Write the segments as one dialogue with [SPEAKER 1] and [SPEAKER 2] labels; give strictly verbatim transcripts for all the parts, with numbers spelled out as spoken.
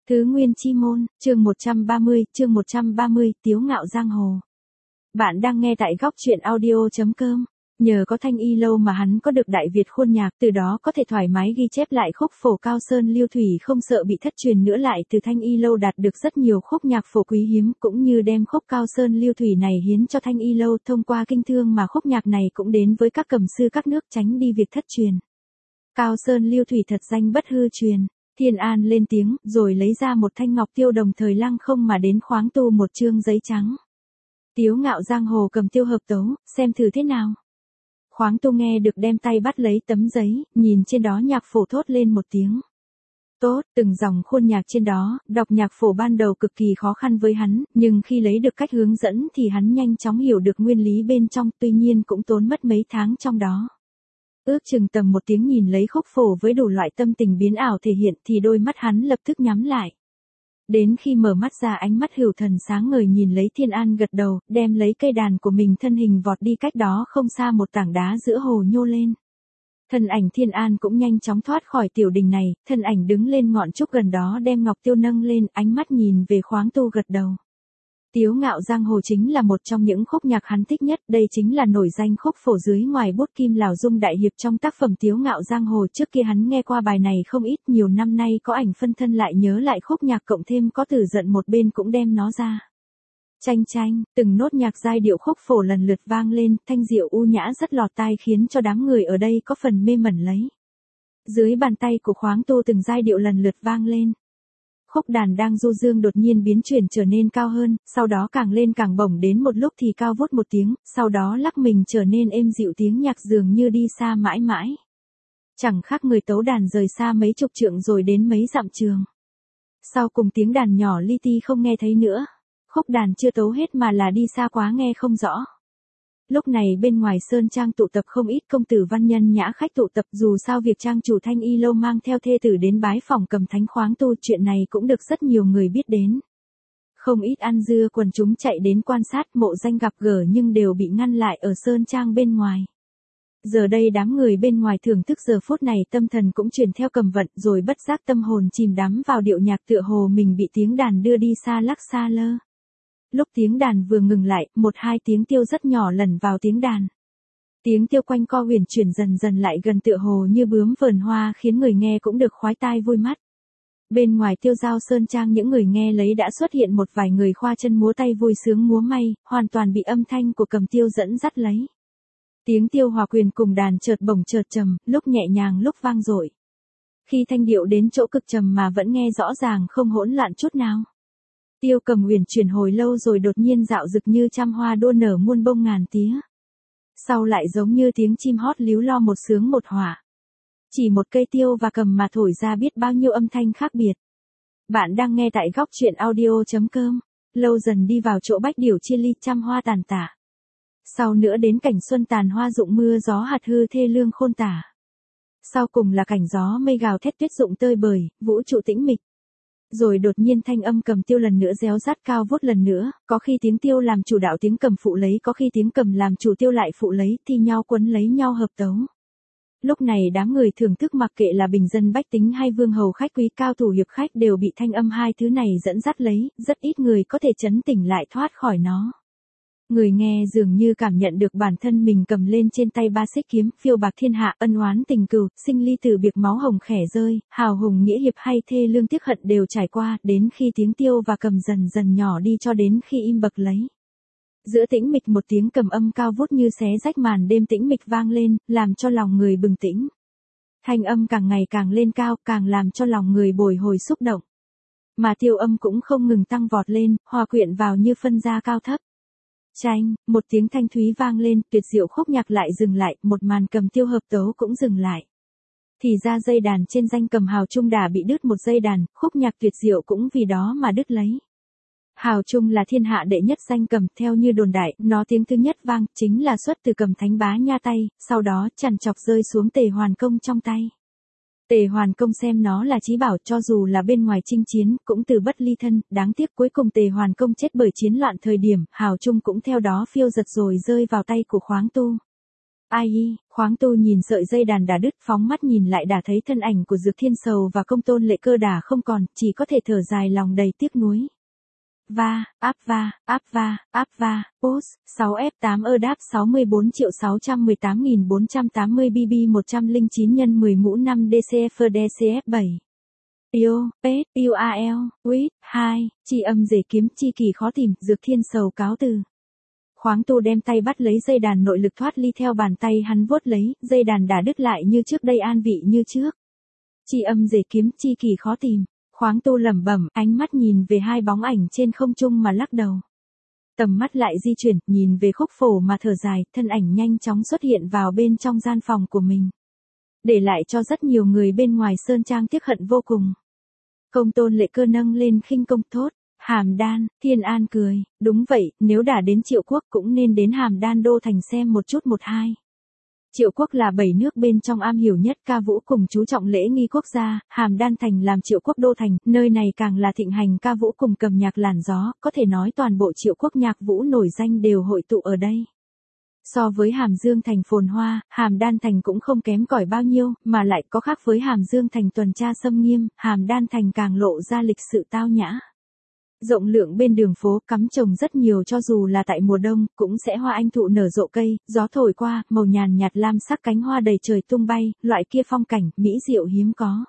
[SPEAKER 1] Tứ Nguyên Chi Môn, chương một trăm ba mươi, chương một trăm ba mươi, Tiếu Ngạo Giang Hồ. Bạn đang nghe tại góc truyện audio chấm com. Nhờ có Thanh Y Lâu mà hắn có được Đại Việt khuôn nhạc, từ đó có thể thoải mái ghi chép lại khúc phổ Cao Sơn Lưu Thủy không sợ bị thất truyền nữa, lại từ Thanh Y Lâu đạt được rất nhiều khúc nhạc phổ quý hiếm, cũng như đem khúc Cao Sơn Lưu Thủy này hiến cho Thanh Y Lâu, thông qua kinh thương mà khúc nhạc này cũng đến với các cầm sư các nước, tránh đi việc thất truyền. Cao Sơn Lưu Thủy thật danh bất hư truyền. Thiên An lên tiếng, rồi lấy ra một thanh ngọc tiêu, đồng thời lăng không mà đến khoáng tu một chương giấy trắng. Tiếu Ngạo Giang Hồ cầm tiêu hợp tấu, xem thử thế nào. Khoáng tu nghe được đem tay bắt lấy tấm giấy, nhìn trên đó nhạc phổ thốt lên một tiếng. Tốt, từng dòng khuôn nhạc trên đó, đọc nhạc phổ ban đầu cực kỳ khó khăn với hắn, nhưng khi lấy được cách hướng dẫn thì hắn nhanh chóng hiểu được nguyên lý bên trong, tuy nhiên cũng tốn mất mấy tháng trong đó. Ước chừng tầm một tiếng nhìn lấy khúc phổ với đủ loại tâm tình biến ảo thể hiện thì đôi mắt hắn lập tức nhắm lại. Đến khi mở mắt ra, ánh mắt hữu thần sáng ngời nhìn lấy Thiên An, gật đầu, đem lấy cây đàn của mình thân hình vọt đi cách đó không xa một tảng đá giữa hồ nhô lên. Thân ảnh Thiên An cũng nhanh chóng thoát khỏi tiểu đình này, thân ảnh đứng lên ngọn trúc gần đó đem ngọc tiêu nâng lên, ánh mắt nhìn về khoáng tu gật đầu. Tiếu Ngạo Giang Hồ chính là một trong những khúc nhạc hắn thích nhất, đây chính là nổi danh khúc phổ dưới ngoài bút Kim Lào Dung đại hiệp trong tác phẩm Tiếu Ngạo Giang Hồ. Trước kia hắn nghe qua bài này không ít, nhiều năm nay có ảnh phân thân lại nhớ lại khúc nhạc, cộng thêm có Tử Giận một bên cũng đem nó ra. Chanh chanh, từng nốt nhạc giai điệu khúc phổ lần lượt vang lên, thanh diệu u nhã rất lọt tai, khiến cho đám người ở đây có phần mê mẩn lấy. Dưới bàn tay của khoáng tu từng giai điệu lần lượt vang lên. Khúc đàn đang du dương đột nhiên biến chuyển trở nên cao hơn, sau đó càng lên càng bổng, đến một lúc thì cao vút một tiếng, sau đó lắc mình trở nên êm dịu, tiếng nhạc dường như đi xa mãi mãi. Chẳng khác người tấu đàn rời xa mấy chục trượng rồi đến mấy dặm trường. Sau cùng tiếng đàn nhỏ li ti không nghe thấy nữa. Khúc đàn chưa tấu hết mà là đi xa quá nghe không rõ. Lúc này bên ngoài sơn trang tụ tập không ít công tử văn nhân nhã khách tụ tập, dù sao việc trang chủ Thanh Y Lâu mang theo thê tử đến bái phỏng Cầm Thánh khoáng tu, chuyện này cũng được rất nhiều người biết đến. Không ít ăn dưa quần chúng chạy đến quan sát, mộ danh gặp gỡ nhưng đều bị ngăn lại ở sơn trang bên ngoài. Giờ đây đám người bên ngoài thưởng thức giờ phút này, tâm thần cũng chuyển theo cầm vận, rồi bất giác tâm hồn chìm đắm vào điệu nhạc, tựa hồ mình bị tiếng đàn đưa đi xa lắc xa lơ. Lúc tiếng đàn vừa ngừng lại, một hai tiếng tiêu rất nhỏ lẩn vào tiếng đàn. Tiếng tiêu quanh co huyền chuyển dần dần lại gần, tựa hồ như bướm vờn hoa, khiến người nghe cũng được khoái tai vui mắt. Bên ngoài tiêu giao sơn trang, những người nghe lấy đã xuất hiện một vài người khoa chân múa tay vui sướng múa may, hoàn toàn bị âm thanh của cầm tiêu dẫn dắt lấy. Tiếng tiêu hòa quyền cùng đàn chợt bổng chợt trầm, lúc nhẹ nhàng lúc vang dội. Khi thanh điệu đến chỗ cực trầm mà vẫn nghe rõ ràng, không hỗn loạn chút nào. Tiêu cầm huyền chuyển hồi lâu rồi đột nhiên dạo rực như trăm hoa đua nở muôn bông ngàn tía. Sau lại giống như tiếng chim hót líu lo, một sướng một hỏa. Chỉ một cây tiêu và cầm mà thổi ra biết bao nhiêu âm thanh khác biệt. Bạn đang nghe tại góc truyện audio chấm com. Lâu dần đi vào chỗ bách điểu chia ly, trăm hoa tàn tả. Sau nữa đến cảnh xuân tàn hoa rụng, mưa gió hạt hư thê lương khôn tả. Sau cùng là cảnh gió mây gào thét, tuyết rụng tơi bời, vũ trụ tĩnh mịch. Rồi đột nhiên thanh âm cầm tiêu lần nữa réo rắt cao vút lần nữa, có khi tiếng tiêu làm chủ đạo tiếng cầm phụ lấy, có khi tiếng cầm làm chủ tiêu lại phụ lấy, thi nhau quấn lấy nhau hợp tấu. Lúc này đám người thưởng thức, mặc kệ là bình dân bách tính hay vương hầu khách quý, cao thủ hiệp khách, đều bị thanh âm hai thứ này dẫn dắt lấy, rất ít người có thể trấn tỉnh lại thoát khỏi nó. Người nghe dường như cảm nhận được bản thân mình cầm lên trên tay ba xích kiếm, phiêu bạc thiên hạ, ân oán tình cừu, sinh ly tử biệt, máu hồng khẻ rơi, hào hùng nghĩa hiệp hay thê lương tiếc hận đều trải qua, đến khi tiếng tiêu và cầm dần dần nhỏ đi cho đến khi im bặt lấy. Giữa tĩnh mịch một tiếng cầm âm cao vút như xé rách màn đêm tĩnh mịch vang lên, làm cho lòng người bừng tỉnh. Thanh âm càng ngày càng lên cao, càng làm cho lòng người bồi hồi xúc động. Mà tiêu âm cũng không ngừng tăng vọt lên, hòa quyện vào như phân ra cao thấp. Chanh, một tiếng thanh thúy vang lên, tuyệt diệu khúc nhạc lại dừng lại, một màn cầm tiêu hợp tấu cũng dừng lại. Thì ra dây đàn trên danh cầm Hào Trung đã bị đứt một dây đàn, khúc nhạc tuyệt diệu cũng vì đó mà đứt lấy. Hào Trung là thiên hạ đệ nhất danh cầm, theo như đồn đại, nó tiếng thứ nhất vang, chính là xuất từ cầm Thánh Bá Nha tay, sau đó chằn chọc rơi xuống Tề Hoàn Công trong tay. Tề Hoàn Công xem nó là chí bảo, cho dù là bên ngoài chinh chiến, cũng từ bất ly thân, đáng tiếc cuối cùng Tề Hoàn Công chết bởi chiến loạn thời điểm, Hào Trung cũng theo đó phiêu giật rồi rơi vào tay của khoáng tu. Ai y, Khoáng Tu nhìn sợi dây đàn đã đứt, phóng mắt nhìn lại đã thấy thân ảnh của Dược Thiên Sầu và Công Tôn Lệ Cơ đã không còn, chỉ có thể thở dài lòng đầy tiếc nuối. Va, áp va, áp va, áp va, post, sáu F tám ơ đáp sáu mươi bốn triệu sáu trăm mười tám nghìn bốn trăm tám mươi B B một trăm lẻ chín nhân mười mũ năm D C F D C F bảy. Yêu, Pet, U A L, Wit, hai, chi âm rể kiếm chi kỳ khó tìm, Dược Thiên Sầu cáo từ. Khoáng Tu đem tay bắt lấy dây đàn, nội lực thoát ly theo bàn tay hắn vuốt lấy, dây đàn đã đứt lại như trước đây, an vị như trước. Chi âm rể kiếm chi kỳ khó tìm. Khoáng Tu lẩm bẩm, ánh mắt nhìn về hai bóng ảnh trên không trung mà lắc đầu. Tầm mắt lại di chuyển, nhìn về Khúc Phổ mà thở dài, thân ảnh nhanh chóng xuất hiện vào bên trong gian phòng của mình. Để lại cho rất nhiều người bên ngoài sơn trang tiếc hận vô cùng. Công Tôn Lệ Cơ nâng lên khinh công thốt, Hàm Đan. Thiên An cười, đúng vậy, nếu đã đến Triệu Quốc cũng nên đến Hàm Đan đô thành xem một chút một hai. Triệu Quốc là bảy nước bên trong am hiểu nhất ca vũ cùng chú trọng lễ nghi quốc gia, Hàm Đan thành làm Triệu Quốc đô thành, nơi này càng là thịnh hành ca vũ cùng cầm nhạc làn gió, có thể nói toàn bộ Triệu Quốc nhạc vũ nổi danh đều hội tụ ở đây. So với Hàm Dương thành phồn hoa, Hàm Đan thành cũng không kém cỏi bao nhiêu, mà lại có khác với Hàm Dương thành tuần tra xâm nghiêm, Hàm Đan thành càng lộ ra lịch sự tao nhã. Rộng lượng bên đường phố cắm trồng rất nhiều, cho dù là tại mùa đông, cũng sẽ hoa anh thụ nở rộ cây, gió thổi qua, màu nhàn nhạt lam sắc cánh hoa đầy trời tung bay, loại kia phong cảnh, mỹ diệu hiếm có.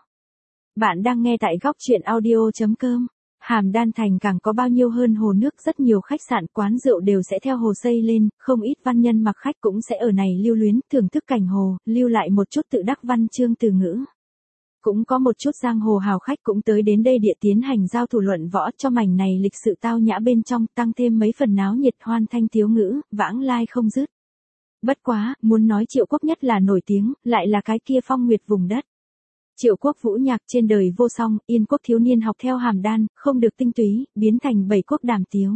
[SPEAKER 1] Bạn đang nghe tại góc truyện audio chấm com. Hàm Đan thành càng có bao nhiêu hơn hồ nước, rất nhiều khách sạn quán rượu đều sẽ theo hồ xây lên, không ít văn nhân mặc khách cũng sẽ ở này lưu luyến, thưởng thức cảnh hồ, lưu lại một chút tự đắc văn chương từ ngữ. Cũng có một chút giang hồ hào khách cũng tới đến đây địa tiến hành giao thủ luận võ, cho mảnh này lịch sự tao nhã bên trong tăng thêm mấy phần náo nhiệt, hoan thanh tiếu ngữ, vãng lai không dứt. Bất quá, muốn nói Triệu Quốc nhất là nổi tiếng, lại là cái kia phong nguyệt vùng đất. Triệu Quốc vũ nhạc trên đời vô song, Yên Quốc thiếu niên học theo Hàm Đan, không được tinh túy, biến thành bảy quốc đàm tiếu.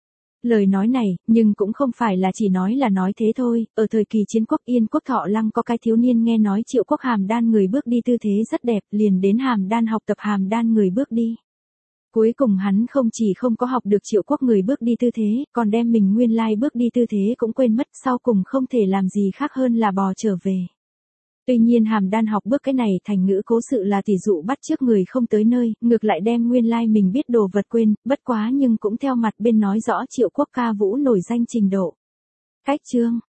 [SPEAKER 1] Lời nói này, nhưng cũng không phải là chỉ nói là nói thế thôi, ở thời kỳ chiến quốc Yên Quốc Thọ Lăng có cái thiếu niên nghe nói Triệu Quốc Hàm Đan người bước đi tư thế rất đẹp, liền đến Hàm Đan học tập Hàm Đan người bước đi. Cuối cùng hắn không chỉ không có học được Triệu Quốc người bước đi tư thế, còn đem mình nguyên lai bước đi tư thế cũng quên mất, sau cùng không thể làm gì khác hơn là bò trở về. Tuy nhiên Hàm Đan học bước cái này thành ngữ cố sự là tỷ dụ bắt chước người không tới nơi, ngược lại đem nguyên lai mình biết đồ vật quên, bất quá nhưng cũng theo mặt bên nói rõ Triệu Quốc ca vũ nổi danh trình độ. Cách chương,